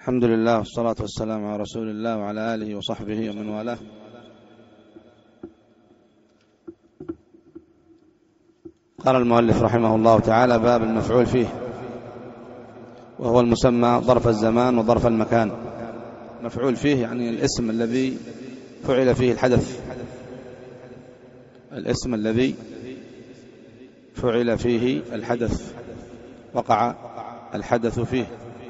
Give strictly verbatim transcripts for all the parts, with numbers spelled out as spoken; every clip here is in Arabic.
الحمد لله والصلاة والسلام على رسول الله وعلى آله وصحبه ومن والاه. قال المؤلف رحمه الله تعالى: باب المفعول فيه، وهو المسمى ظرف الزمان وظرف المكان. مفعول فيه يعني الاسم الذي فعل فيه الحدث، الاسم الذي فعل فيه الحدث، وقع الحدث فيه.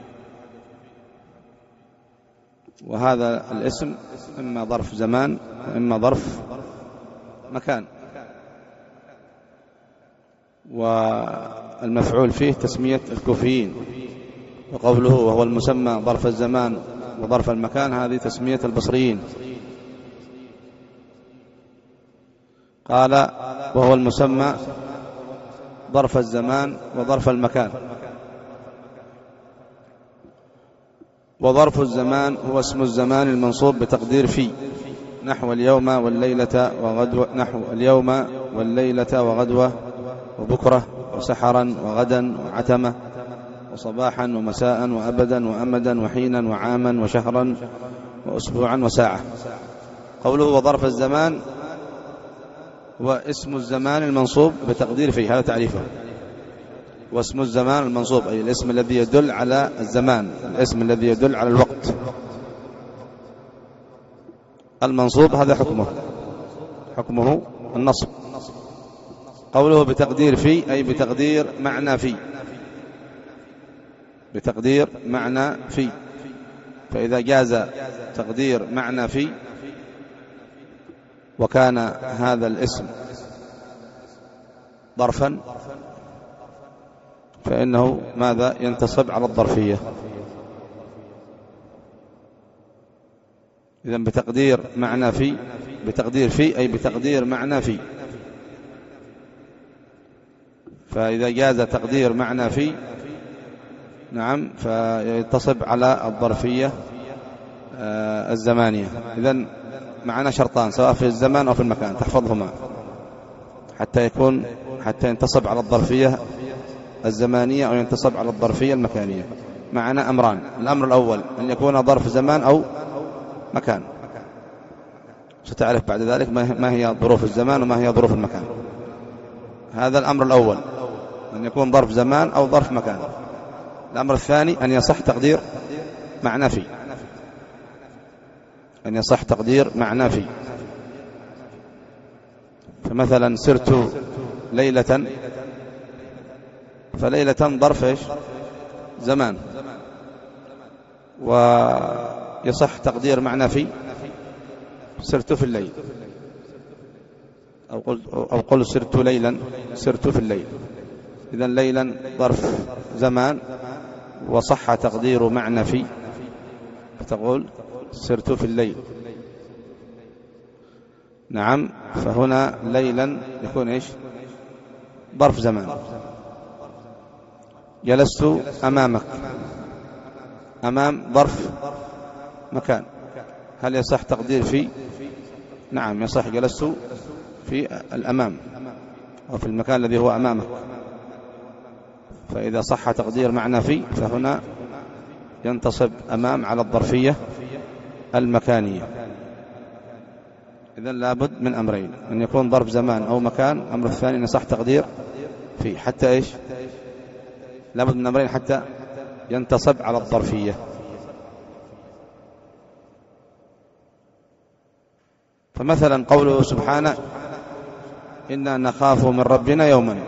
وهذا الاسم إما ظرف زمان وإما ظرف مكان. والمفعول فيه تسمية الكوفيين، وقوله وهو المسمى ظرف الزمان وظرف المكان هذه تسمية البصريين. قال وهو المسمى ظرف الزمان وظرف المكان. وظرف الزمان هو اسم الزمان المنصوب بتقدير في، نحو اليوم والليلة وغدوة، نحو اليوم والليلة وغدوة وبكرة وسحرا وغدا وعتمة وصباحا ومساء وأبدا وأمدا وحينا وعاما وشهرا وأسبوعا وساعة. قوله وظرف الزمان هو اسم الزمان المنصوب بتقدير في، هذا تعريفه. واسم الزمان المنصوب أي الاسم الذي يدل على الزمان، الاسم الذي يدل على الوقت المنصوب، هذا حكمه حكمه النصب. قوله بتقدير في أي بتقدير معنى في، بتقدير معنى في. فإذا جاز تقدير معنى في وكان هذا الاسم ظرفا فإنه ماذا؟ ينتصب على الظرفية. إذن بتقدير معنى في، بتقدير في أي بتقدير معنى في. فإذا جاز تقدير معنى في نعم فينتصب على الظرفية الزمانية. إذن معنا شرطان سواء في الزمان أو في المكان، تحفظهما حتى يكون حتى ينتصب على الظرفية الزمانية أو ينتصب على الظرفية المكانية. معنا أمران: الأمر الأول أن يكون ظرف زمان أو مكان، ستعرف بعد ذلك ما هي ظروف الزمان وما هي ظروف المكان. هذا الأمر الأول، أن يكون ظرف زمان أو ظرف مكان. الأمر الثاني أن يصح تقدير معنى في، أن يصح تقدير معنى في. فمثلا سرت ليلة، فليلة ظرف إيش؟ زمان، ويصح تقدير معنى في سرت في الليل، أو قل, أو قل سرت ليلا، سرت في الليل. إذن ليلا ظرف زمان وصح تقدير معنى في، فتقول سرت في الليل. نعم، فهنا ليلا يكون إيش؟ ظرف زمان. جلست أمامك، أمام ظرف مكان، هل يصح تقدير في؟ نعم يصح، جلست في الأمام وفي المكان الذي هو أمامك. فإذا صح تقدير معنى في فهنا ينتصب أمام على الظرفية المكانية. إذن لابد من أمرين: أن يكون ظرف زمان أو مكان. الأمر الثاني أن يصح تقدير في، حتى إيش؟ لابد من أمرين حتى ينتصب على الظرفية. فمثلا قوله سبحانه إنا نخاف من ربنا يوما،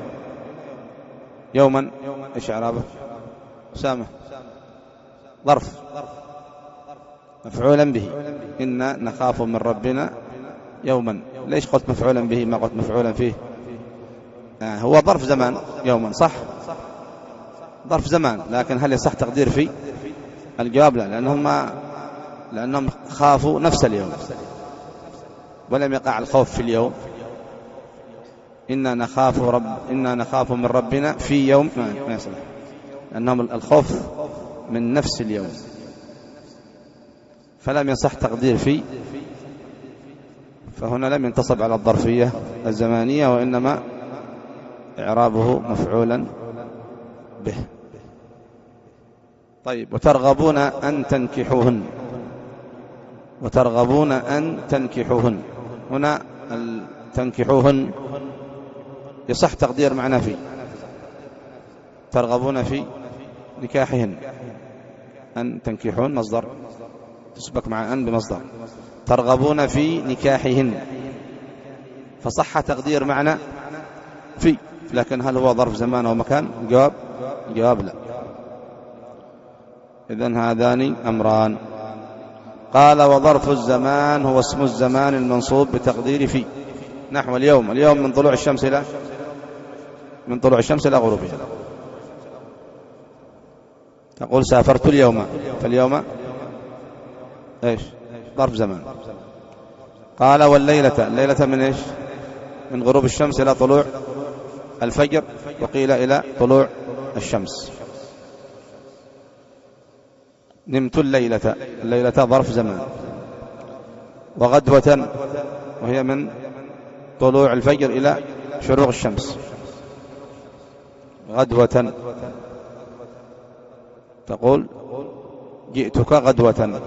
يوما إيش إعرابه؟ سامة ظرف مفعولا به، إنا نخاف من ربنا يوما. ليش قلت مفعولا به ما قلت مفعولا فيه؟ آه هو ظرف زمان يوما، صح؟ ظرف زمان، لكن هل يصح تقدير في؟ الجواب لا، لأنهم ما لأنهم خافوا نفس اليوم ولم يقع الخوف في اليوم. إنا نخاف رب إنا نخاف من ربنا في يوم، ما يصلح، لأنهم الخوف من نفس اليوم، فلم يصح تقدير في. فهنا لم ينتصب على الظرفية الزمانية، وإنما إعرابه مفعولا به. طيب. وترغبون أن تنكحوهن، وترغبون أن تنكحوهن، هنا تنكحوهن يصح تقدير معنى في، ترغبون في نكاحهن، أن تنكحون مصدر تسبق مع أن بمصدر، ترغبون في نكاحهن، فصح تقدير معنى في، لكن هل هو ظرف زمان أو مكان؟ الجواب الجواب لا. إذن هذان أمران. قال وظرف الزمان هو اسم الزمان المنصوب بتقدير في، نحو اليوم، اليوم من طلوع الشمس إلى من طلوع الشمس إلى غروبها. تقول سافرت اليوم، فاليوم إيش؟ ظرف زمان. قال والليلة، الليلة من إيش؟ من غروب الشمس إلى طلوع الفجر، وقيل إلى طلوع الشمس. نمت الليلة، الليلة ظرف زمان. وغدوة وهي من طلوع الفجر إلى شروق الشمس، غدوة تقول جئتك غدوة،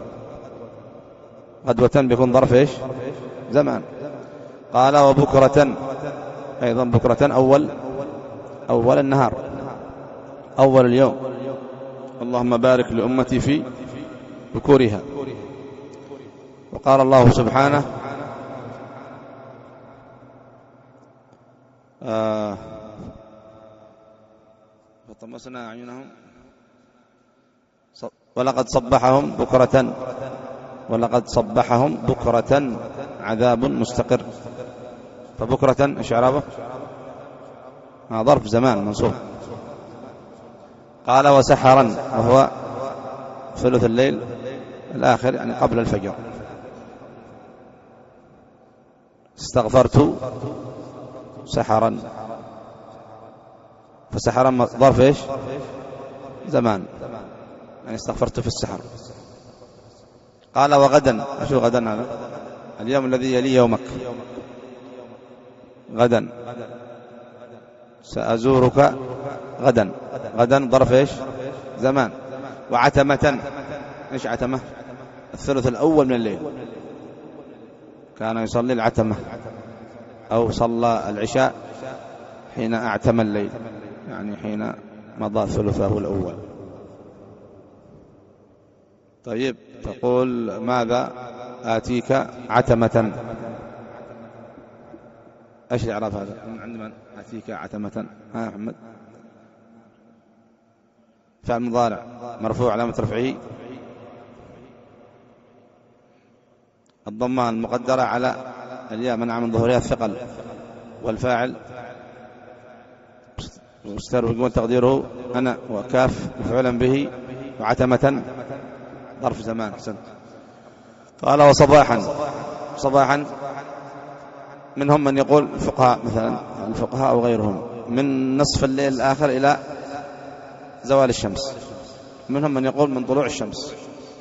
غدوة بيكون ظرف إيش؟ زمان. قال وبكرة، أيضا بكرة أول أول النهار، أول اليوم، اللهم بارك لأمتي في بكورها. وقال الله سبحانه آه فطمسنا أعينهم ولقد صبحهم بكرة، ولقد صبحهم بكرة عذاب مستقر. فبكرة إيش إعرابه؟ آه ظرف زمان منصوب. قال وسحرا، وهو ثلث الليل الآخر، يعني قبل الفجر. استغفرت سحرا، فسحرا ظرف إيش؟ زمان، يعني استغفرت في السحر. قال وغدا، شو غدا هذا؟ اليوم الذي يلي يومك، غدا سأزورك غدا، غدا ظرف إيش؟ زمان. وعتمة، إيش عتمة؟ الثلث الأول من الليل، كان يصلي العتمة أو صلى العشاء حين أعتم الليل، يعني حين مضى ثلثه الأول. طيب. تقول ماذا آتيك عتمة، إيش الإعراب هذا؟ عند من آتيك عتمة؟ ها محمد. فعل مضارع مرفوع علامة رفعه الضمان المقدرة على الياء منع من ظهورها الثقل، والفاعل مستتر تقديره أنا، وكاف مفعولا به، وعتمة ظرف زمان. أحسنت. قال وصباحا، صباحا منهم من يقول الفقهاء، مثلا الفقهاء أو غيرهم، من نصف الليل الآخر إلى زوال الشمس، منهم من يقول من طلوع الشمس.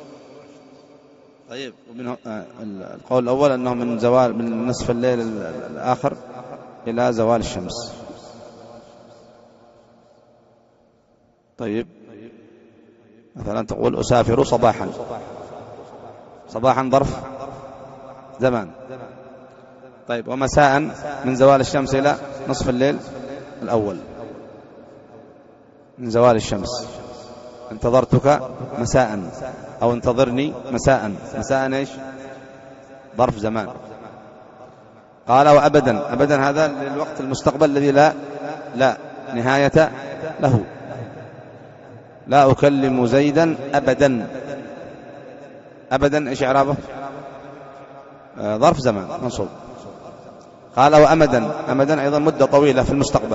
طيب. ومنهم القول الأول أنه من زوال من نصف الليل الآخر إلى زوال الشمس. طيب. مثلا تقول أسافر صباحا، صباحا ظرف زمان. طيب. ومساء من زوال الشمس إلى نصف الليل الأول، من زوال الشمس. انتظرتك مساء، أو انتظرني مساء، مساء إيش؟ ظرف زمان. قال وأبدا، أبدا هذا للوقت المستقبل الذي لا لا نهاية له. لا أكلم زيدا أبدا، أبدا إيش إعرابه؟ آه ظرف زمان منصوب. قال وأمدا، أمدا أيضا مدة طويلة في المستقبل،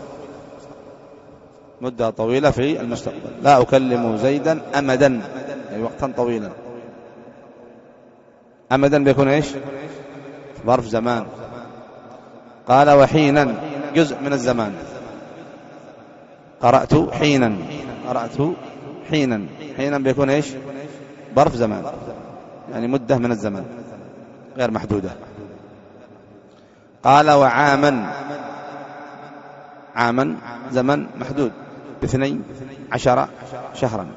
مدة طويلة في المستقبل. لا أكلم زيدا أمدا، أي وقتا طويلا. أمدا بيكون إيش؟ ظرف زمان. قال وحينا جزء من الزمان، قرأت حينا، قرأت حينا، حينا بيكون إيش؟ ظرف زمان، يعني مدة من الزمان غير محدودة. قال وعاما، عاما زمن محدود، باثني عشر شهرا.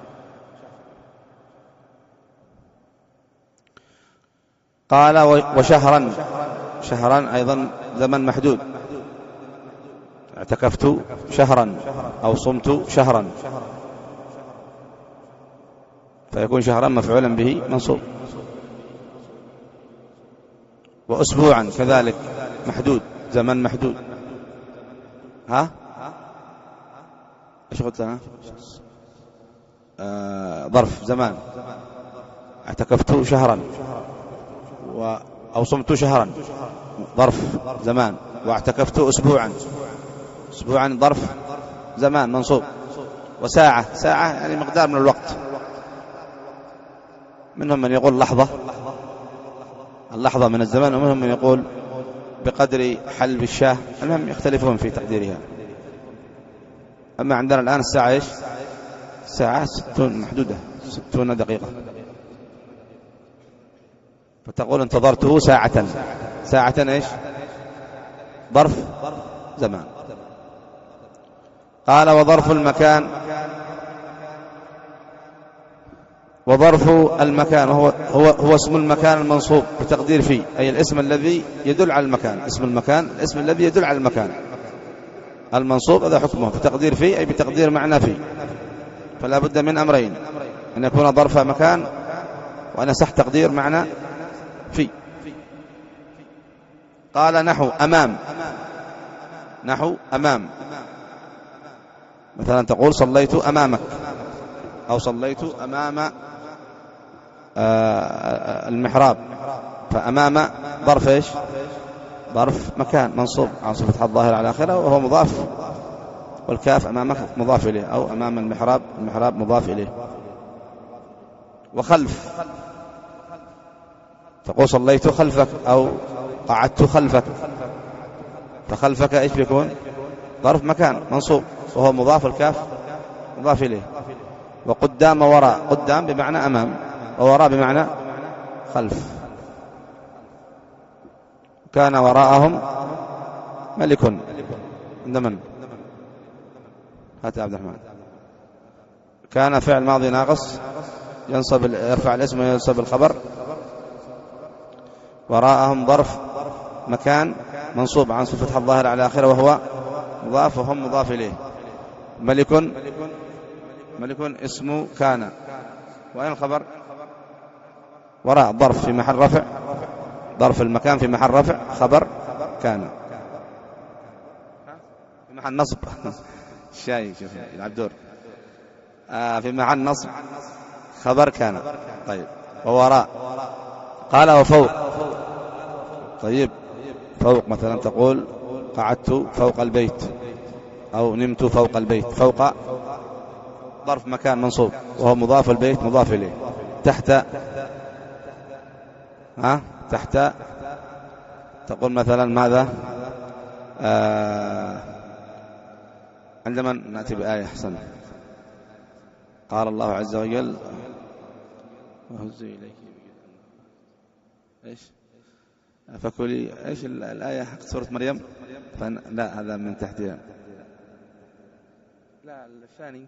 قال وشهرا، شهرا أيضا زمن محدود، اعتكفت شهرا أو صمت شهرا، فيكون شهرا مفعولا به منصوب. وأسبوعا كذلك محدود، زمن محدود. ها ايش قلت انا؟ آه ظرف زمان، اعتكفت شهرا و... أو صمت شهرا ظرف زمان، واعتكفت أسبوعا، أسبوعا ظرف زمان منصوب. وساعة، ساعة يعني مقدار من الوقت، منهم من يقول لحظة، اللحظة من الزمان، ومنهم من يقول بقدر حلب الشاه، المهم يختلفون في تقديرها. أما عندنا الآن الساعة إيش؟ الساعة ستون محدودة، ستون دقيقة، فتقول انتظرته ساعة، ساعة إيش؟ ظرف زمان. قال وظرف المكان، وظرف المكان هو, هو, هو اسم المكان المنصوب بتقدير فيه، أي الاسم الذي يدل على المكان، اسم المكان الاسم الذي يدل على المكان المنصوب، هذا حكمه بتقدير فيه، أي بتقدير معنى فيه. فلا بد من أمرين، أن يكون ظرف مكان، وأن يصح تقدير معنى فيه. قال نحو أمام، نحو أمام، مثلا تقول صليت أمامك، أو صليت أمام المحراب، فأمام ظرف إيش؟ ظرف مكان منصوب عن صفة الظاهر على آخره، وهو مضاف، والكاف أمامك مضاف إليه، أو أمام المحراب، المحراب مضاف إليه. وخلف، تقول صليت خلفك أو قعدت خلفك، فخلفك إيش بيكون؟ ظرف مكان منصوب، وهو مضاف، الكاف مضاف إليه. وقدام وراء، قدام بمعنى أمام، ووراء بمعنى خلف. كان وراءهم ملك، عند من؟ هات عبد الرحمن. كان فعل ماضي ناقص ينصب، يرفع الاسم وينصب الخبر. وراءهم ظرف مكان منصوب عن صفة الظاهر على آخره، وهو مضاف، وهم مضاف إليه. ملك، ملك اسم كان، وين الخبر؟ وراء ظرف في محل رفع، ظرف المكان في محل رفع، خبر كان في محل نصب الشاي، شوف يلعب دور، آه في محل نصب خبر كان. طيب ووراء. قال وفوق، طيب فوق مثلا تقول قعدت فوق البيت، أو نمت فوق البيت. فوق ظرف مكان منصوب، وهو مضاف، البيت مضاف إليه. تحت، ها تحت تقول مثلا ماذا؟ آه عندما نأتي بآية أحسن، قال الله عز وجل وهزي إليك إيش فكلي، إيش الآية حق سورة مريم؟ لا هذا من تحتها، لا الثاني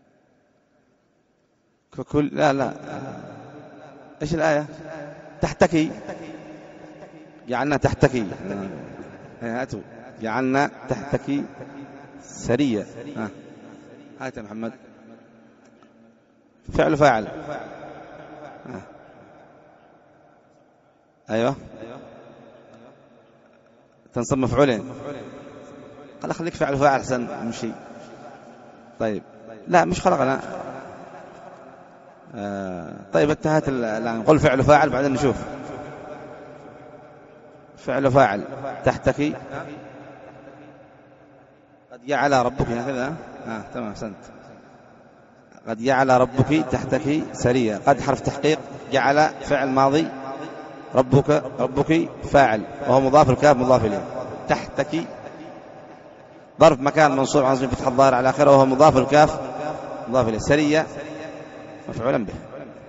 فكل، لا لا إيش الآية؟ تحتكي، جعلنا تحتكي، هاتوا جعلنا تحتكي سرية. ها هات يا محمد، فعل فاعل. ها. أيوة تنصب مفعولين، قال خليك فعل فاعل أحسن من شيء. طيب لا مش خلقنا. آه طيب انتهت الآن، نقول فعل فاعل بعدين نشوف. فعل فاعل تحتكي، قد جعل ربك هكذا. آه تمام أحسنت. قد جعل ربك تحتك سريا، قد حرف تحقيق، جعل فعل ماضي، ربك ربك فاعل، وهو مضاف، الكاف مضاف إليه. تحتك ظرف مكان منصوب عن فتح الظاهر على آخره، وهو مضاف، الكاف مضاف إليه. سريا مفعولا به.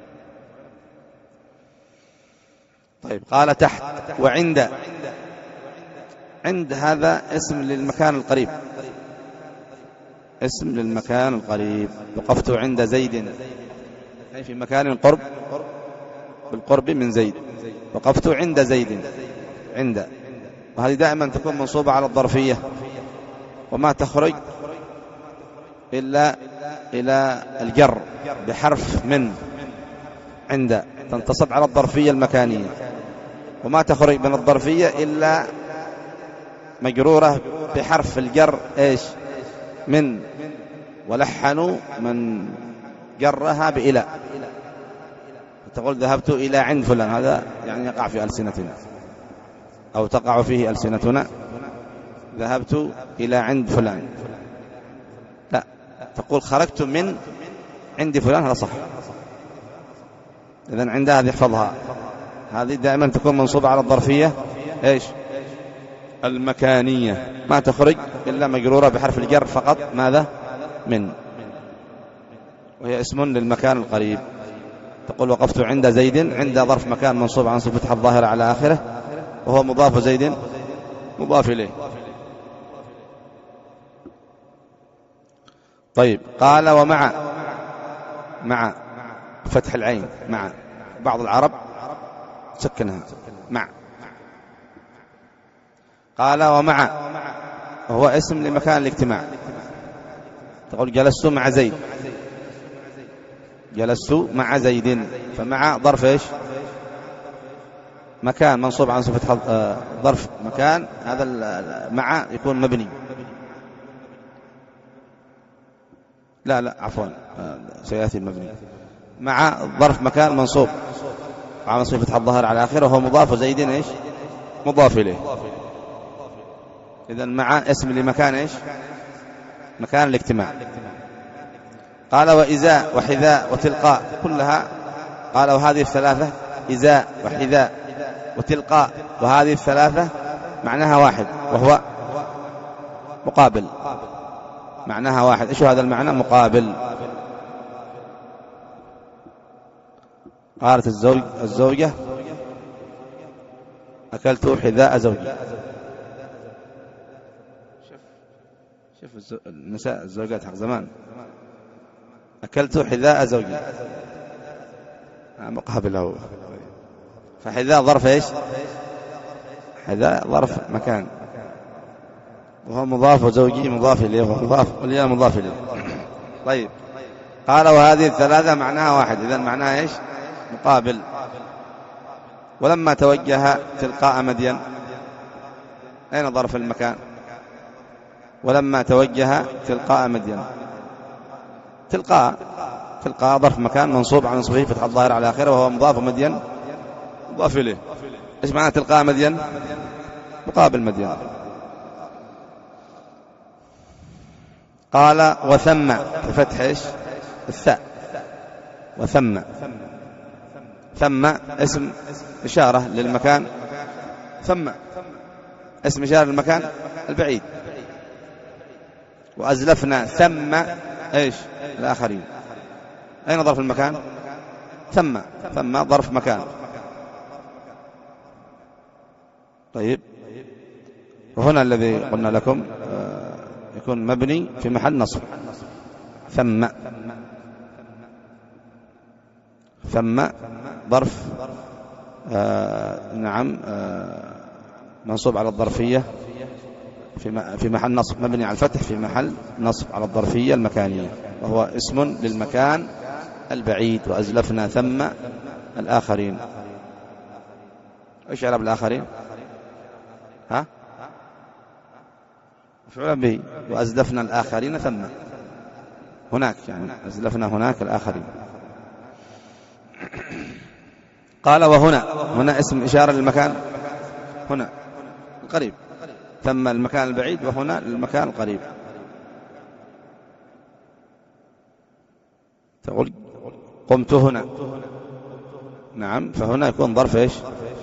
طيب قال تحت. وعند، عند هذا اسم للمكان القريب، اسم للمكان القريب. وقفت عند زيد أي في مكان قرب بالقرب من زيد. وقفت عند زيد عند، وهذه دائما تكون منصوبة على الظرفية، وما تخرج إلا إلى الجر بحرف من. عند تنتصب على الظرفية المكانية، وما تخرج من الظرفية إلا مجرورة بحرف الجر إيش؟ من. ولحنوا من جرها بإلى، تقول ذهبت إلى عند فلان، هذا يعني يقع في ألسنتنا أو تقع فيه ألسنتنا، ذهبت إلى عند فلان. لا، تقول خرجت من عند فلان، هذا صح. إذن عند هذه احفظها، هذه دائما تكون منصوبة على الظرفية إيش؟ المكانية، ما تخرج إلا مجرورة بحرف الجر فقط. ماذا؟ من. وهي اسم للمكان القريب. تقول وقفت عند زيد، عند ظرف مكان منصوب عن صفة الظاهرة على آخره، وهو مضاف، زيد مضاف إليه. طيب، قال ومع، مع فتح العين، مع. بعض العرب سكنها مع. قال ومع وهو اسم لمكان الاجتماع. تقول جلست مع زيد، جلست مع زيد، فمع ظرف ايش؟ مكان منصوب عن صفة آه ظرف مكان. هذا مع يكون مبني. لا لا عفوا آه سيأتي المبني. مع ظرف مكان منصوب عن صفة الظاهر على آخره، وهو مضاف، وزيد ايش؟ مضاف إليه. إذن مع اسم لمكان ايش؟ مكان الاجتماع. قال وإزاء وحذاء وتلقاء كلها. قال وهذه الثلاثة، إزاء وحذاء وتلقاء، وهذه الثلاثة معناها واحد، وهو مقابل. معناها واحد. إيش هذا المعنى؟ مقابل. قالت الزوج الزوجة أكلت حذاء زوجي. شوف النساء الزوجات حق زمان، أكلت حذاء زوجي مقابله. فحذاء ظرف إيش؟ حذاء ظرف مكان، وهو مضاف، وزوجي مضاف إليه، وهو مضاف، والياء مضاف إليه. طيب، قال وهذه الثلاثة معناها واحد. إذن معناها إيش؟ مقابل. ولما توجه تلقاء مدين، أين ظرف المكان؟ ولما توجه تلقاء مدين، تلقاء تلقاء ظرف مكان منصوب عن صفة فتح الظاهر على آخره، وهو مضاف، مدين مضاف إليه. إيش معنى تلقاء مدين؟ مقابل مدين. قال وثم بفتح إيش؟ الثاء. وثم، ثم اسم إشارة للمكان، ثم اسم إشارة للمكان البعيد. وأزلفنا ثم إيش؟ الآخرين. أين ظرف المكان؟ ثم. ثم ظرف مكان. طيب، وهنا الذي قلنا لكم يكون مبني في محل نصب. ثم، ثم ظرف آه نعم آه منصوب على الظرفية في في محل نصب، مبني على الفتح في محل نصب على الظرفية المكانية، وهو اسم للمكان البعيد. وأزلفنا ثم الآخرين. ايش إعراب الآخرين؟ ها؟ مفعول به. وأزلفنا الآخرين ثم، هناك يعني أزلفنا هناك الآخرين. قال وهنا، هنا اسم إشارة للمكان، هنا القريب. ثم المكان البعيد، وهنا المكان القريب. تقول قمت هنا، نعم، فهنا يكون ظرف إيش؟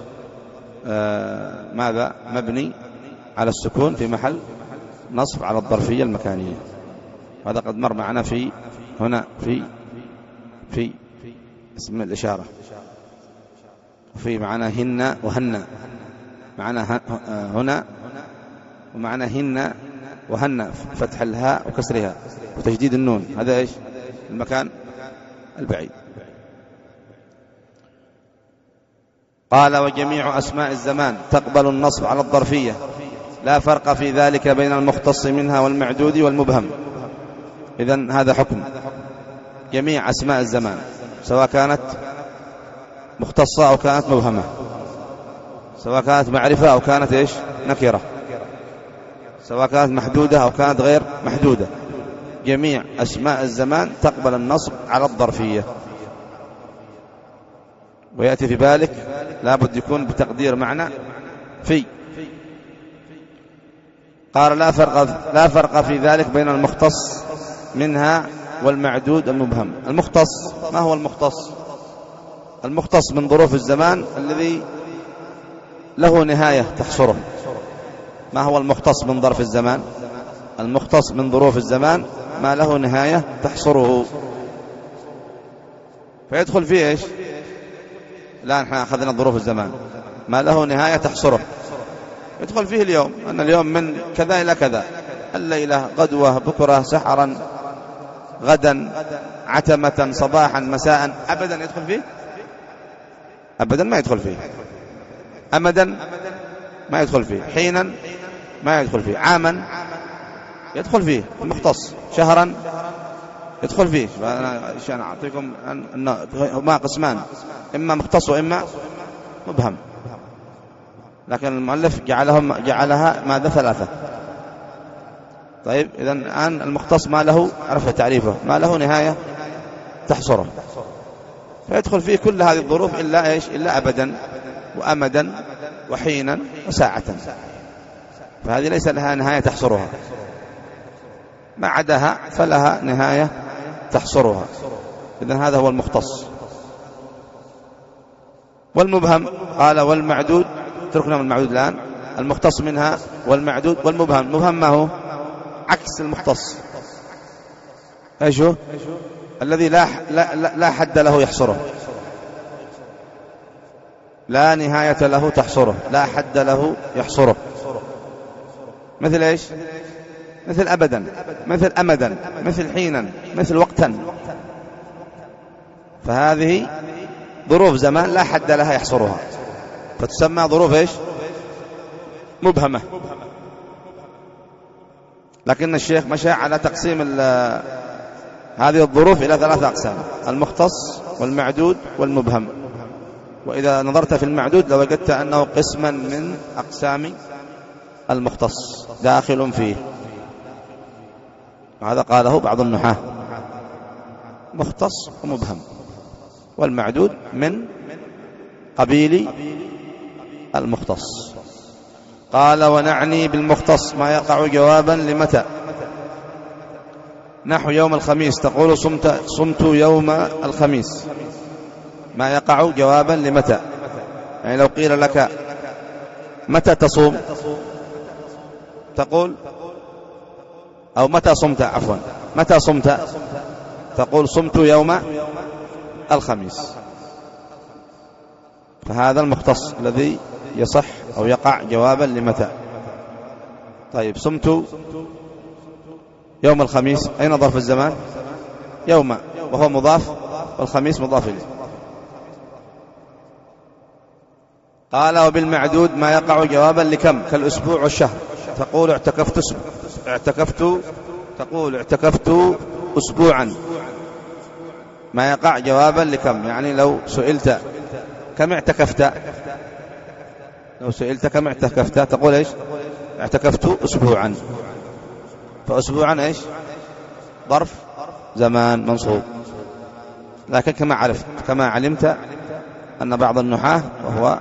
آه ماذا؟ مبني على السكون في محل نصب على الظرفية المكانية. هذا قد مر معنا في هنا في في اسم الإشارة، وفي معنا هن وهن، معنا هنا ومعنى هن وهن فتح الهاء وكسرها وتجديد النون، هذا إيش؟ المكان البعيد. قال وجميع أسماء الزمان تقبل النصب على الظرفية، لا فرق في ذلك بين المختص منها والمعدود والمبهم. إذن هذا حكم جميع أسماء الزمان سواء كانت مختصة أو كانت مبهمة، سواء كانت معرفة أو كانت إيش؟ نكرة، سواء كانت محدودة أو كانت غير محدودة، جميع أسماء الزمان تقبل النصب على الظرفية. ويأتي في بالك لابد يكون بتقدير معنى في. قال لا فرق, لا فرق في ذلك بين المختص منها والمعدود المبهم. المختص، ما هو المختص؟ المختص من ظروف الزمان الذي له نهاية تحصره. ما هو المختص من ظرف الزمان؟ المختص من ظروف الزمان ما له نهاية تحصره، فيدخل فيه إيش؟ لا نحن أخذنا ظروف الزمان ما له نهاية تحصره، يدخل فيه اليوم، أن اليوم من كذا إلى كذا، الليلة غدوة بكرة سحرا غدا عتمة صباحا مساء، أبدا يدخل فيه؟ أبدا ما يدخل فيه، أمدا ما يدخل فيه، حينا ما يدخل فيه، عاما يدخل فيه المختص، شهرا يدخل فيه. فأنا عشان أعطيكم هما قسمان، إما مختص وإما مبهم، لكن المؤلف جعلهم جعلها ماذا؟ ثلاثة. طيب إذن الآن المختص ما له، عرف تعريفه، ما له نهاية تحصره، فيدخل فيه كل هذه الظروف إلا إيش؟ إلا أبدا وأمدا وحينا وساعة، فهذه ليس لها نهاية تحصرها، ما عداها فلها نهاية تحصرها. إذن هذا هو المختص. والمبهم قال والمعدود، تركنا من المعدود الآن، المختص منها والمعدود والمبهم. المبهم ما هو؟ عكس المختص. ايش هو؟ الذي لا, لا, لا حد له يحصره، لا نهاية له تحصره، لا حد له يحصره. مثل ايش؟ مثل أبدا، مثل أمدا، مثل حينا، مثل وقتا. فهذه ظروف زمان لا حد لها يحصرها، فتسمى ظروف ايش؟ مبهمة. لكن الشيخ مشى على تقسيم هذه الظروف إلى ثلاثة أقسام: المختص والمعدود والمبهم. وإذا نظرت في المعدود لوجدت أنه قسما من أقسام المختص داخل فيه، وهذا قاله بعض النحاة، مختص ومبهم، والمعدود من قبيل المختص. قال ونعني بالمختص ما يقع جوابا لمتى، نحو يوم الخميس تقول صمت, صمت يوم الخميس، ما يقع جوابا لمتى. يعني لو قيل لك متى تصوم تقول، أو متى صمت، عفوا متى صمت تقول صمت يوم الخميس، فهذا المختص الذي يصح أو يقع جوابا لمتى. طيب صمت يوم الخميس، أين ظرف الزمان؟ يوم، وهو مضاف، والخميس مضاف إليه. قال وبالمعدود ما يقع جوابا لكم، كالأسبوع والشهر، تقول اعتكفت اسبوع، اعتكفت تقول اعتكفت أسبوعا، ما يقع جوابا لكم. يعني لو سئلت كم اعتكفت، لو سئلت كم اعتكفت تقول ايش؟ اعتكفت أسبوعا، فأسبوعا ايش؟ ظرف زمان منصوب. لكن كما عرفت كما علمت أن بعض النحاة وهو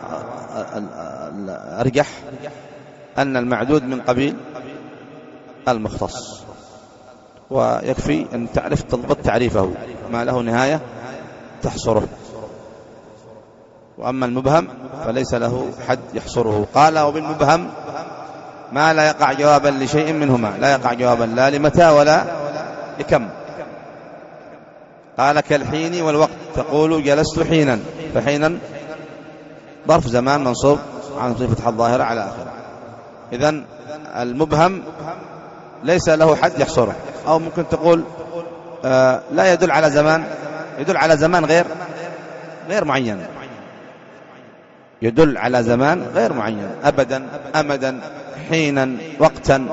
أرجح أن المعدود من قبيل المختص، ويكفي أن تعرف تضبط تعريفه، ما له نهاية تحصره. وأما المبهم فليس له حد يحصره. قال وبالمبهم ما لا يقع جوابا لشيء منهما، لا يقع جوابا لا لمتى ولا لكم. قال كالحين والوقت، تقول جلست حينا، فحينا ظرف زمان منصوب عن فتح الظاهرة على آخره. إذن المبهم ليس له حد يحصره. أو ممكن تقول آه لا يدل على زمان، يدل على زمان غير غير معين، يدل على زمان غير معين، أبدا أمدا حينا وقتا،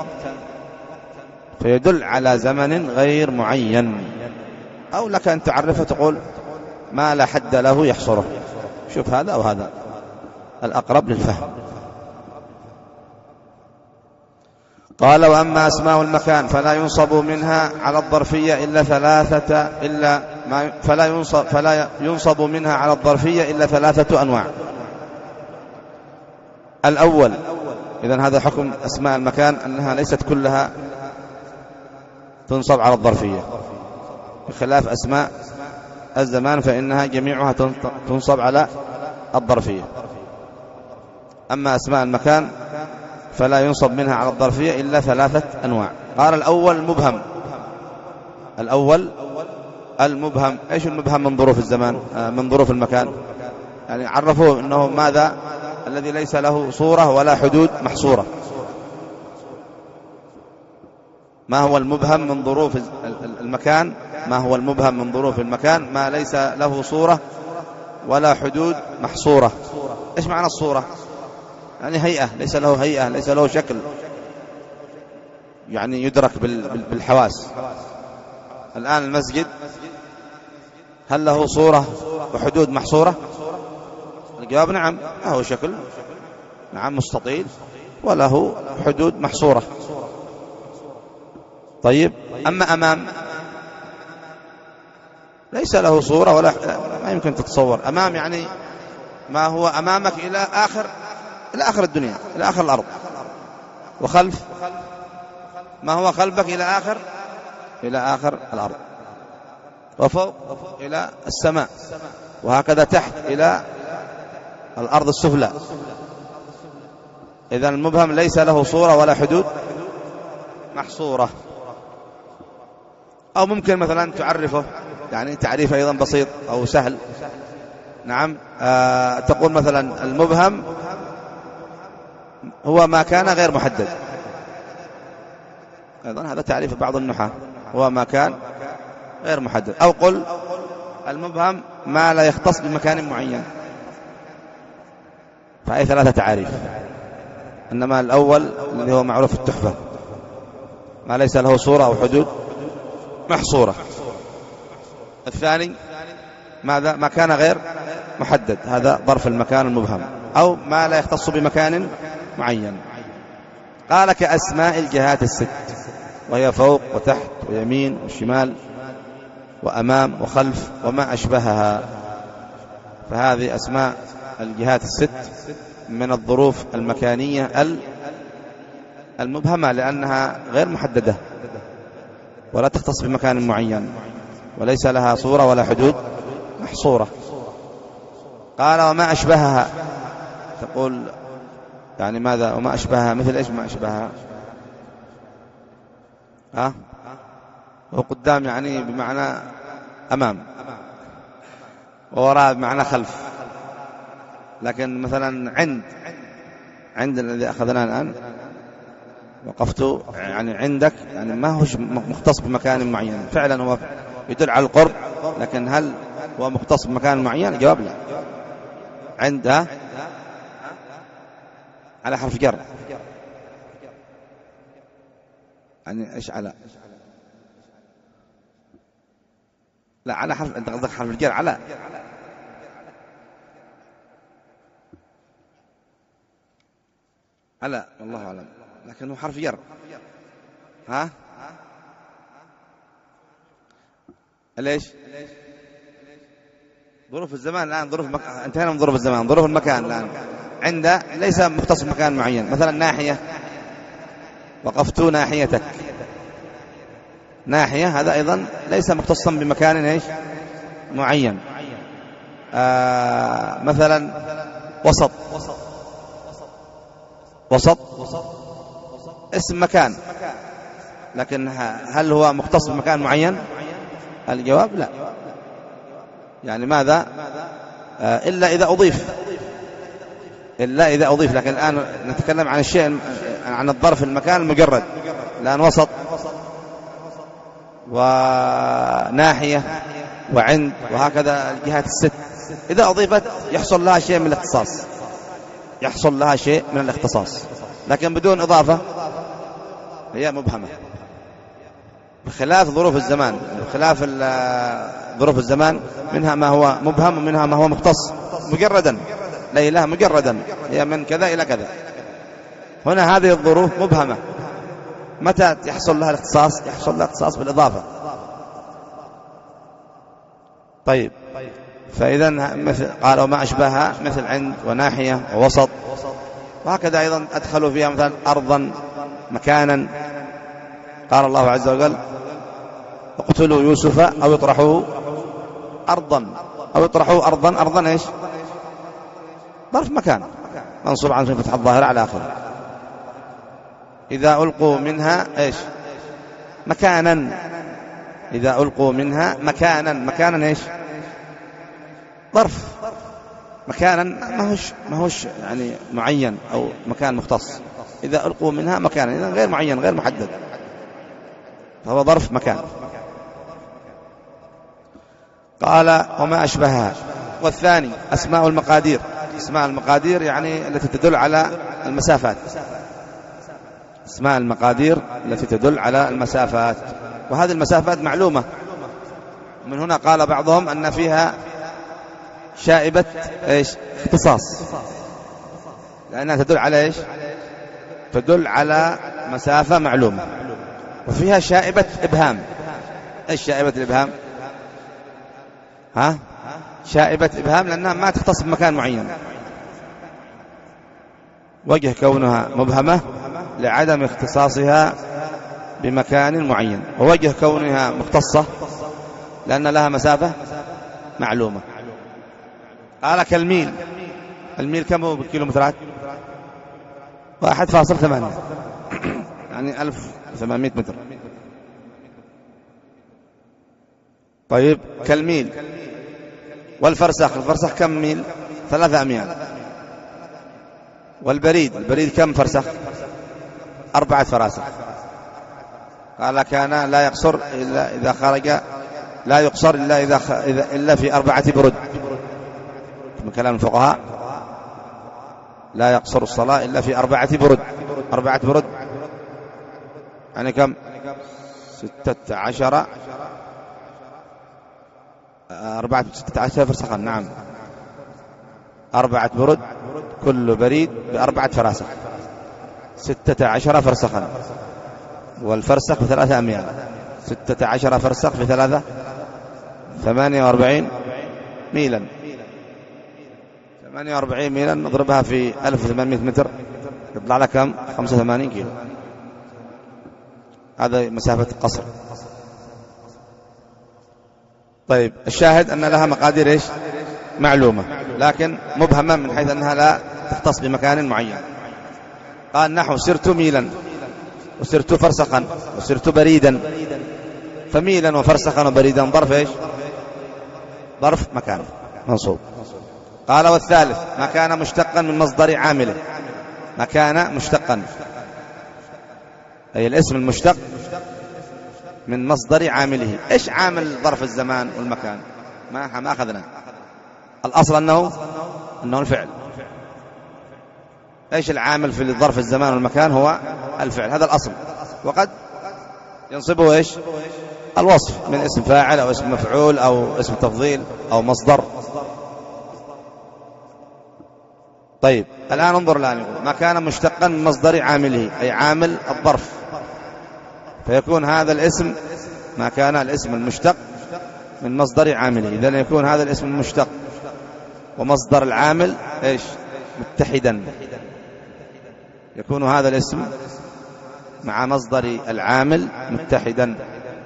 فيدل على زمن غير معين. أو لك أن تعرفه تقول ما لا حد له يحصره. شوف هذا أو هذا الأقرب للفهم. قال وأما أسماء المكان فلا ينصب منها على الظرفية إلا ثلاثة إلا ما فلا ينصب فلا ينصب منها على الظرفية إلا ثلاثة أنواع. الأول، إذن هذا حكم أسماء المكان أنها ليست كلها تنصب على الظرفية، بخلاف أسماء الزمان فإنها جميعها تنصب على الظرفية. أما أسماء المكان فلا ينصب منها على الظرفية إلا ثلاثة أنواع. قال الأول مبهم. الأول المبهم. إيش المبهم من ظروف الزمان من ظروف المكان؟ يعني عرفوه أنه ماذا الذي ليس له صورة ولا حدود محصورة. ما هو المبهم من ظروف المكان؟ ما هو المبهم من ظروف المكان؟ ما ليس له صورة ولا حدود محصورة. إيش معنى الصورة؟ يعني هيئة، ليس له هيئة، ليس له شكل يعني يدرك بالحواس. الآن المسجد هل له صورة وحدود محصورة؟ الجواب نعم، له شكل، نعم مستطيل وله حدود محصورة. طيب أما أمام ليس له صورة ولا ما يمكن تتصور. أمام يعني ما هو أمامك إلى آخر إلى آخر الدنيا، إلى آخر الأرض. وخلف ما هو خلفك إلى آخر إلى آخر الأرض. وفوق إلى السماء، وهكذا تحت إلى الأرض السفلى. إذن المبهم ليس له صورة ولا حدود محصورة. أو ممكن مثلا تعرفه يعني تعريف أيضا بسيط أو سهل. نعم آه تقول مثلا المبهم هو ما كان غير محدد. أيضا هذا تعريف بعض النحاة، هو ما كان غير محدد. أو قل المبهم ما لا يختص بمكان معين. فهي ثلاثة تعاريف. إنما الأول الذي هو معروف في التحفة ما ليس له صورة أو حدود محصورة. الثاني ماذا؟ ما كان غير محدد، هذا ظرف المكان المبهم. أو ما لا يختص بمكان معين. قال كأسماء الجهات الست، وهي فوق وتحت ويمين وشمال وأمام وخلف وما أشبهها. فهذه أسماء الجهات الست من الظروف المكانية المبهمة، لأنها غير محددة ولا تختص بمكان معين وليس لها صورة ولا حدود محصورة. قال وما أشبهها، تقول يعني ماذا وما أشبهها؟ مثل إيش ما أشبهها؟ ها وقدام يعني بمعنى أمام، ووراء بمعنى خلف. لكن مثلا عند عند الذي أخذناه الآن وقفت يعني عندك، يعني ما هو مختص بمكان معين. فعلا هو يدل على القرب، لكن هل هو مختص بمكان معين؟ الجواب لا. عندها على حرف جر، يعني ايش على لا على حرف، انت قصدك حرف الجر على على والله اعلم، لكنه حرف جر. ها ليش؟ ظروف الزمان الآن ظروف مك... انتهينا من ظروف الزمان، ظروف المكان الآن. عنده ليس مختص بمكان معين. مثلا ناحية، وقفت ناحيتك. ناحية هذا أيضا ليس مختصا بمكان ايش معين. آه مثلا وسط، وسط اسم مكان، لكن هل هو مختص بمكان معين؟ الجواب لا. يعني ماذا؟ آه إلا إذا أضيف، إلا إذا أضيف. لكن الآن نتكلم عن الشيء، عن الظرف المكان المجرد، لأن وسط وناحية وعند وهكذا الجهات الست إذا أضيفت يحصل لها شيء من الاختصاص، يحصل لها شيء من الاختصاص، لكن بدون إضافة هي مبهمة، بخلاف ظروف الزمان. بخلاف ظروف الزمان منها ما هو مبهم ومنها ما هو مختص مجردا، ليلة مجردا هي من كذا إلى كذا. هنا هذه الظروف مبهمة، متى يحصل لها الاختصاص؟ يحصل لها اختصاص بالإضافة. طيب، فإذا مثل قال وما أشبهها مثل عند وناحية ووسط، وهكذا أيضا أدخلوا فيها مثلا أرضا مكانا. قال الله عز وجل اقتلوا يوسف أو يطرحوه أرضا، أو يطرحوه أرضا. أرضا إيش؟ ظرف مكان منصوب عن فتح الظاهر على آخره. إذا ألقوا منها إيش؟ مكانا. إذا ألقوا منها مكانا. مكانا إيش؟ ظرف مكانا، ما هوش ما هوش يعني معين أو مكان مختص. إذا ألقوا منها مكانا، إذا غير معين غير محدد، فهو ظرف مكان. قال وما أشبهها. والثاني أسماء المقادير. أسماء المقادير يعني التي تدل على المسافات. أسماء المقادير التي تدل على المسافات، وهذه المسافات معلومة. من هنا قال بعضهم أن فيها شائبة إيش؟ اختصاص، لأنها تدل على إيش؟ تدل على مسافة معلومة. وفيها شائبة إبهام. إيش شائبة الإبهام؟ ها؟ شائبة إبهام لأنها ما تختص بمكان معين. وجه كونها مبهمة لعدم اختصاصها بمكان معين، ووجه كونها مختصة لأن لها مسافة معلومة. قال كالميل. الميل كم هو بالكيلومترات؟ واحد فاصل ثمانية يعني ألف وثمانمائة متر. طيب كالميل. والفرسخ. الفرسخ كم ميل؟ ثلاثة أميال. والبريد. البريد كم فرسخ؟ أربعة فراسخ. قال كان لا يقصر إلا إذا خرج، لا يقصر إلا إذا خ... إلا في أربعة برد. من كلام الفقهاء لا يقصر الصلاة إلا في أربعة برد. أربعة برد يعني كم؟ ستة عشر أربعة ستة عشر فرسخا. نعم، أربعة برد كل بريد بأربعة فراسخ، ستة عشر فرسخا. والفرسخ بثلاثة أميال. ستة عشر فرسخ في ثلاثة ثمانية وأربعين ميلا. ثمانية وأربعين ميلا نضربها في ألف وثمانمائة متر يطلع لك كم؟ خمسة وثمانين كيلو. هذا مسافة القصر. طيب الشاهد أن لها مقادير إيش؟ معلومة، لكن مبهمة من حيث أنها لا تختص بمكان معين. قال نحو سرت ميلا وسرت فرسخا وسرت بريدا. فميلا وفرسخا وبريدا ظرف إيش؟ ظرف مكان منصوب. قال والثالث ما كان مشتقا من مصدر عامله. ما كان مشتقا أي الاسم المشتق من مصدر عامله. إيش عامل ظرف الزمان والمكان؟ ما ما أخذنا. الأصل أنه أنه الفعل. إيش العامل في ظرف الزمان والمكان؟ هو الفعل، هذا الأصل. وقد ينصبه إيش؟ الوصف من اسم فاعل أو اسم مفعول أو اسم تفضيل أو مصدر. طيب الآن انظر الآن يقول ما كان مشتقا من مصدر عامله أي عامل الظرف، فيكون هذا الاسم ما كان الاسم المشتق من مصدر عامله. إذن يكون هذا الاسم المشتق ومصدر العامل إيش؟ متحدا. يكون هذا الاسم مع مصدر العامل متحدا.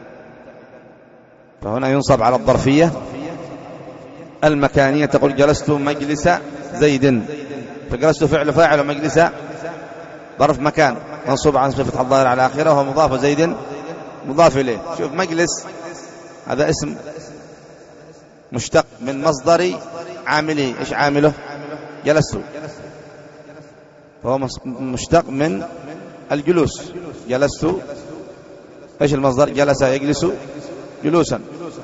فهنا ينصب على الظرفية المكانية. تقول جلست مجلس زيد، فجلست فعل فاعل ومجلس ظرف مكان منصوب عن فتح الظاهر على آخره وهو مضاف، زيد مضاف إليه. شوف مجلس هذا اسم مشتق من مصدر عامله. إيش عامله؟ جلست، فهو مشتق من الجلوس. جلست إيش المصدر؟ جلس يجلس جلوسا،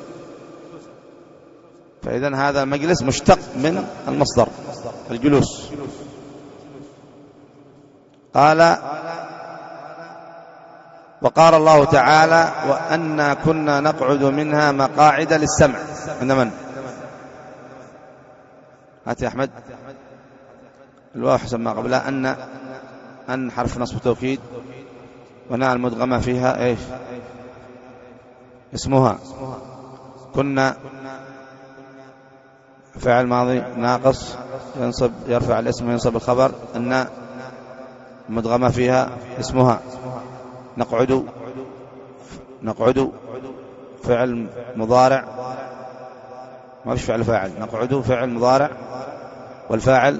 فإذا هذا مجلس مشتق من المصدر الجلوس. قال وقال الله تعالى وأنا كنا نقعد منها مقاعد للسمع. عند من؟ هات يا أحمد. الواو حسب ما قبلها. أن أن حرف نصب توكيد، وناء المدغمة فيها إيش؟ اسمها. كنا فعل ماضي ناقص ينصب يرفع الاسم وينصب الخبر. أن مدغمة فيها اسمها. نقعد نقعد فعل مضارع، ما فيش فعل فاعل. نقعد فعل مضارع، والفاعل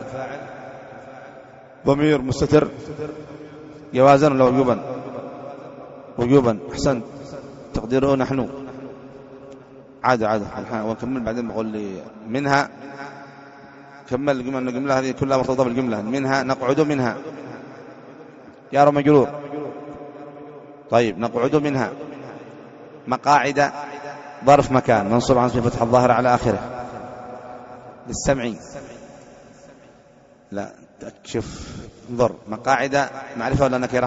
ضمير مستتر جوازا ولا وجوبا؟ وجوبا. أحسنت. تقديره نحن. عادة عادة ونكمل بعدين. بقول لي منها. كمل الجملة. الجملة هذه كلها مرتبطة بالجملة. منها نقعد منها جار مجرور. طيب نقعد منها. مقاعد ظرف مكان منصوب عن فتح الظاهر على آخره للسمع. لا شوف انظر. مقاعد معرفة ولا نكرة؟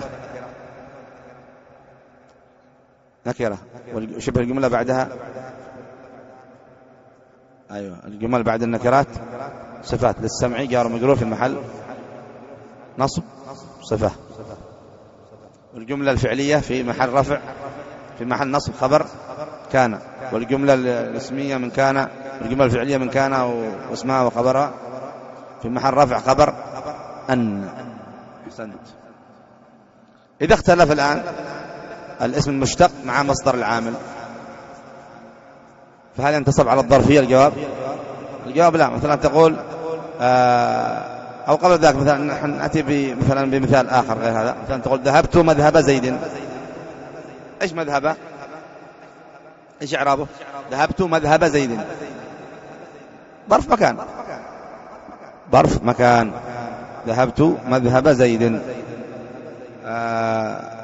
نكرة. وشبه الجملة بعدها أيوة الجمل بعد النكرات صفات للسمع جار مجرور في المحل نصب صفة. والجملة الفعلية في محل رفع في محل نصب خبر كان. والجملة الاسمية من كان. والجملة الفعلية من كان واسمها وخبرها في محل رفع خبر أن. أحسنت. إذا اختلف الآن الاسم المشتق مع مصدر العامل، فهل ينتصب على الظرفية؟ الجواب الجواب لا. مثلا تقول أو قبل ذلك مثلا نحن نأتي مثلا بمثال آخر غير هذا. مثلا تقول ذهبت مذهب زيد. إيش مذهب؟ إيش إعرابه؟ ذهبت مذهب زيد. ظرف مكان. ظرف مكان. ذهبت مذهب زيد. آه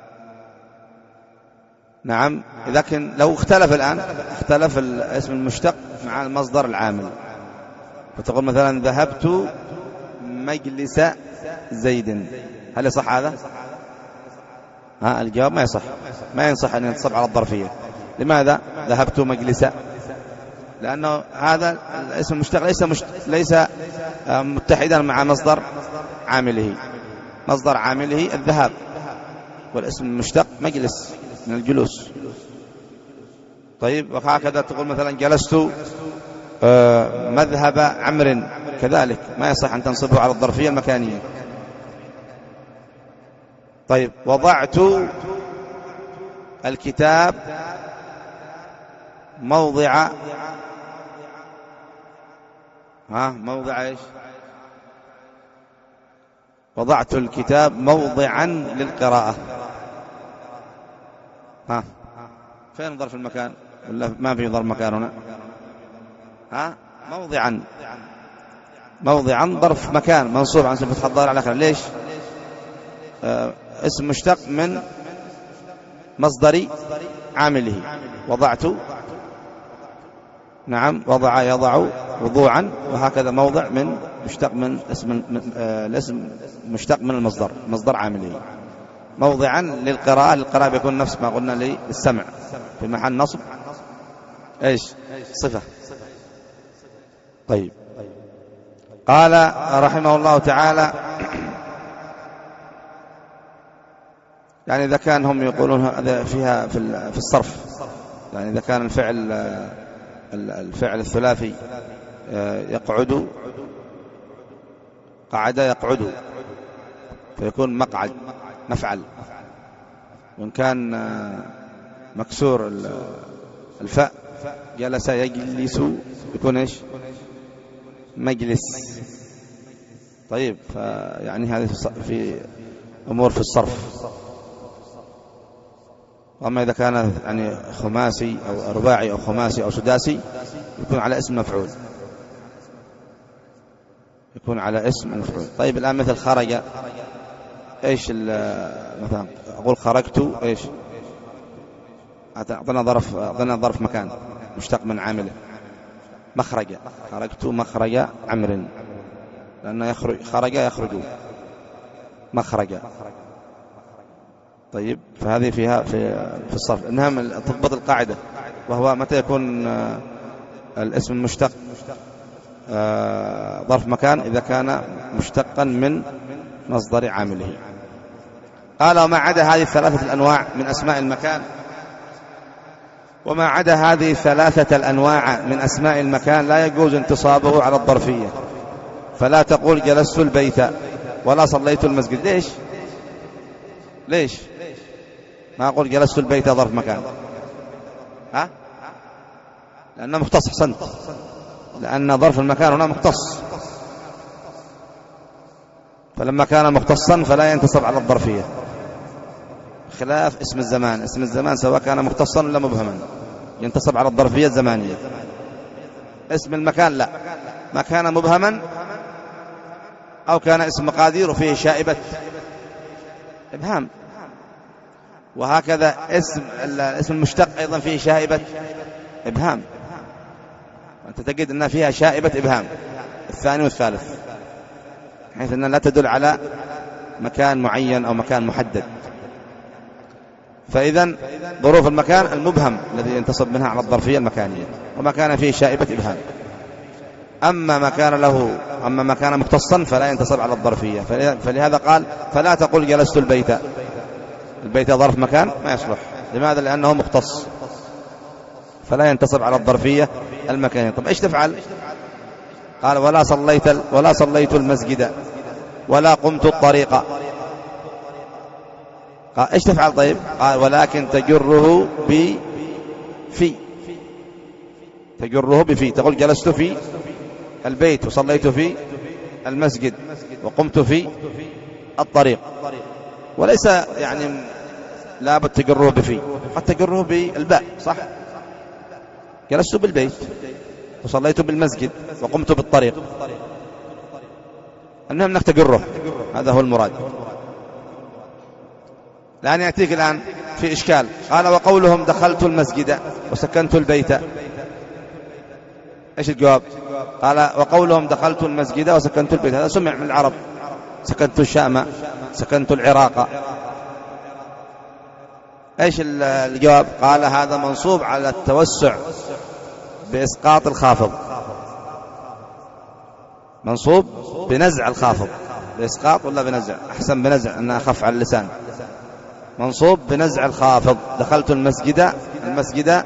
نعم. لكن لو اختلف الآن اختلف الاسم المشتق مع المصدر العامل، فتقول مثلا ذهبت مجلس زيد. هل يصح هذا؟ ها الجواب ما يصح. ما ينصح أن ينتصب على الظرفية. لماذا؟ ذهبت مجلس، لأنه هذا الاسم المشتق ليس مشت... ليس متحدا مع مصدر عامله. مصدر عامله الذهاب، والاسم المشتق مجلس من الجلوس. طيب وهكذا تقول مثلا جلست مذهب عمرو، كذلك ما يصح أن تنصبه على الظرفية المكانية. طيب وضعت الكتاب موضع ها موضع ايش؟ وضعت الكتاب موضعا للقراءة. ها فين ظرف المكان؟ ولا ما في ظرف مكان هنا؟ ها موضعا. موضعا ظرف مكان منصوب عن صفة الظاهر على آخره. ليش؟ آه اسم مشتق من مصدر عامله. وضعت نعم وضع يضع وضوعا، وهكذا موضع من مشتق من اسم آه الاسم مشتق من المصدر مصدر عامله. موضعا للقراءة. للقراءة بيكون نفس ما قلنا للسمع في محل نصب ايش؟ صفة. طيب قال رحمه الله تعالى يعني إذا كان هم يقولون فيها في الصرف، يعني إذا كان الفعل الفعل الثلاثي يقعد قعد يقعد فيكون مقعد نفعل، وإن كان مكسور الفاء جلس يجلس يكون إيش؟ مجلس. طيب يعني هذه في أمور في الصرف. وأما إذا كان يعني خماسي أو رباعي أو خماسي أو سداسي يكون على اسم مفعول، يكون على اسم مفعول. طيب الآن مثل خرج، إيش مثلا أقول خرجت إيش؟ أعطنا ظرف أعطنا ظرف مكان مشتق من عامله. مخرج، خرجت مخرج عمرو، لأنه يخرج خرج يخرج مخرج. طيب فهذه فيها في في الصرف إنها تضبط القاعدة، وهو متى يكون الاسم المشتق ظرف مكان؟ إذا كان مشتقا من مصدر عامله. قال وما عدا هذه الثلاثة الأنواع من أسماء المكان وما عدا هذه الثلاثة الأنواع من أسماء المكان لا يجوز انتصابه على الظرفية. فلا تقول جلست البيت ولا صليت المسجد. ليش ليش ما أقول جلست البيت ظرف مكان؟ ها؟ لأنه مختص. حسنت، لأن ظرف المكان هنا مختص، فلما كان مختصا فلا ينتصب على الظرفية، خلاف اسم الزمان. اسم الزمان سواء كان مختصا ولا مبهما ينتصب على الظرفية الزمانية. اسم المكان لا، ما كان مبهما أو كان اسم مقادير وفيه شائبة إبهام، وهكذا اسم الاسم المشتق أيضا فيه شائبة إبهام. أنت تجد أنها فيها شائبة إبهام الثاني والثالث، حيث أنها لا تدل على مكان معين أو مكان محدد. فإذا ظروف المكان المبهم الذي ينتصب منها على الظرفية المكانية، وما كان فيه شائبة إبهام. أما ما كان له أما ما كان مختصا فلا ينتصب على الظرفية. فلهذا قال فلا تقل جلست البيت. البيت ظرف مكان ما يصلح. لماذا؟ لأنه مختص، فلا ينتصب على الظرفية المكانية. طب إيش تفعل؟ قال ولا صليت ولا صليت المسجد ولا قمت الطريق. قال إيش تفعل؟ طيب قال ولكن تجره بفي، تجره بفي، تقول جلست في البيت وصليت في المسجد وقمت في الطريق، وليس يعني لابد تجره بفي، قد تجره بالباء. صح، جلست بالبيت وصليت بالمسجد وقمت بالطريق، المهم انك تجره، هذا هو المراد. لأن يأتيك الآن في إشكال. قال وقولهم دخلت المسجد وسكنت البيت، إيش الجواب؟ قال وقولهم دخلت المسجد وسكنت البيت، هذا سمع من العرب. سكنت الشام، سكنت العراق. إيش الجواب؟ قال هذا منصوب على التوسع بإسقاط الخافض، منصوب بنزع الخافض. بإسقاط ولا بنزع؟ أحسن بنزع، أنها أخف على اللسان. منصوب بنزع الخافض. دخلت المسجد، المسجد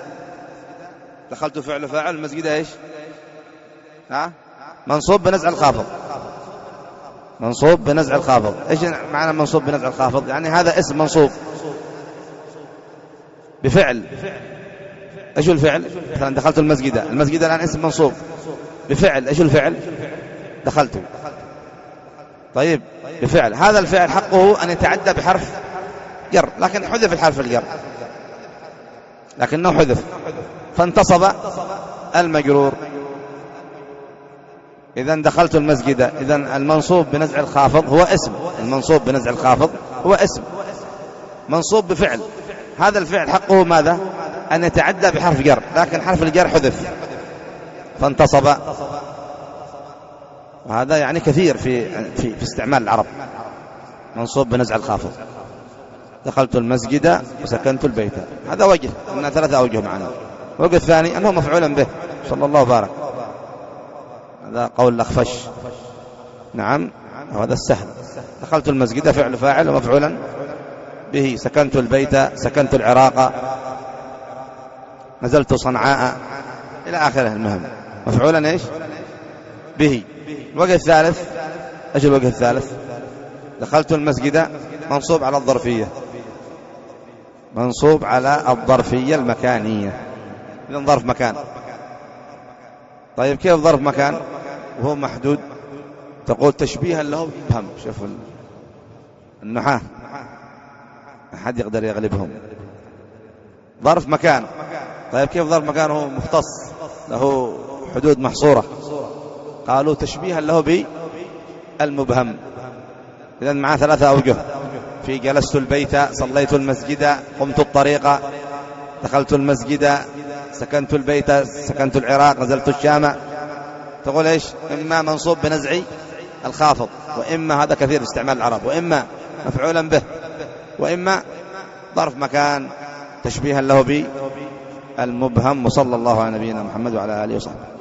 دخلت فعل فاعل، المسجد ايش؟ ها؟ منصوب بنزع الخافض. منصوب بنزع الخافض. ايش معنى منصوب بنزع الخافض؟ يعني هذا اسم منصوب بفعل. ايش الفعل؟ مثلا دخلت المسجد، المسجد الآن اسم منصوب بفعل. ايش الفعل؟ دخلت. طيب بفعل، هذا الفعل حقه أن يتعدى بحرف جر، لكن حذف الحرف الجر، لكنه حذف فانتصب المجرور. إذن دخلت المسجد، إذن المنصوب بنزع الخافض هو اسم. المنصوب بنزع الخافض هو اسم منصوب بفعل. هذا الفعل حقه ماذا؟ أن يتعدى بحرف جر، لكن حرف الجر حذف فانتصب. وهذا يعني كثير في في, في استعمال العرب، منصوب بنزع الخافض. دخلت المسجد وسكنت البيت، هذا وجه من ثلاثة أوجه معنا. الوجه الثاني أنه مفعولا به صلى الله وبارك، هذا قول الأخفش. نعم، وهذا السهل. دخلت المسجد فعل فاعل ومفعولا به. سكنت البيت، سكنت العراق، نزلت صنعاء، إلى آخره. المهم مفعولا إيش؟ به. الوجه الثالث، ايش الوجه الثالث؟ دخلت المسجد منصوب على الظرفية، منصوب على الظرفية المكانية. إذن ظرف مكان. طيب كيف ظرف مكان وهو محدود؟ تقول تشبيها له بهم. شوفوا النحاة أحد يقدر يغلبهم. ظرف مكان. طيب كيف ظرف مكان وهو مختص له حدود محصورة؟ قالوا تشبيها له بالمبهم. إذن معاه ثلاثة أوجه: في جلست البيت، صليت المسجد، قمت الطريق. دخلت المسجد، سكنت البيت، سكنت العراق، نزلت الشام. تقول إيش؟ إما منصوب بنزع الخافض، وإما هذا كثير استعمال العرب، وإما مفعولا به، وإما ظرف مكان تشبيها له بالمبهم. وصلى الله على نبينا محمد وعلى آله وصحبه.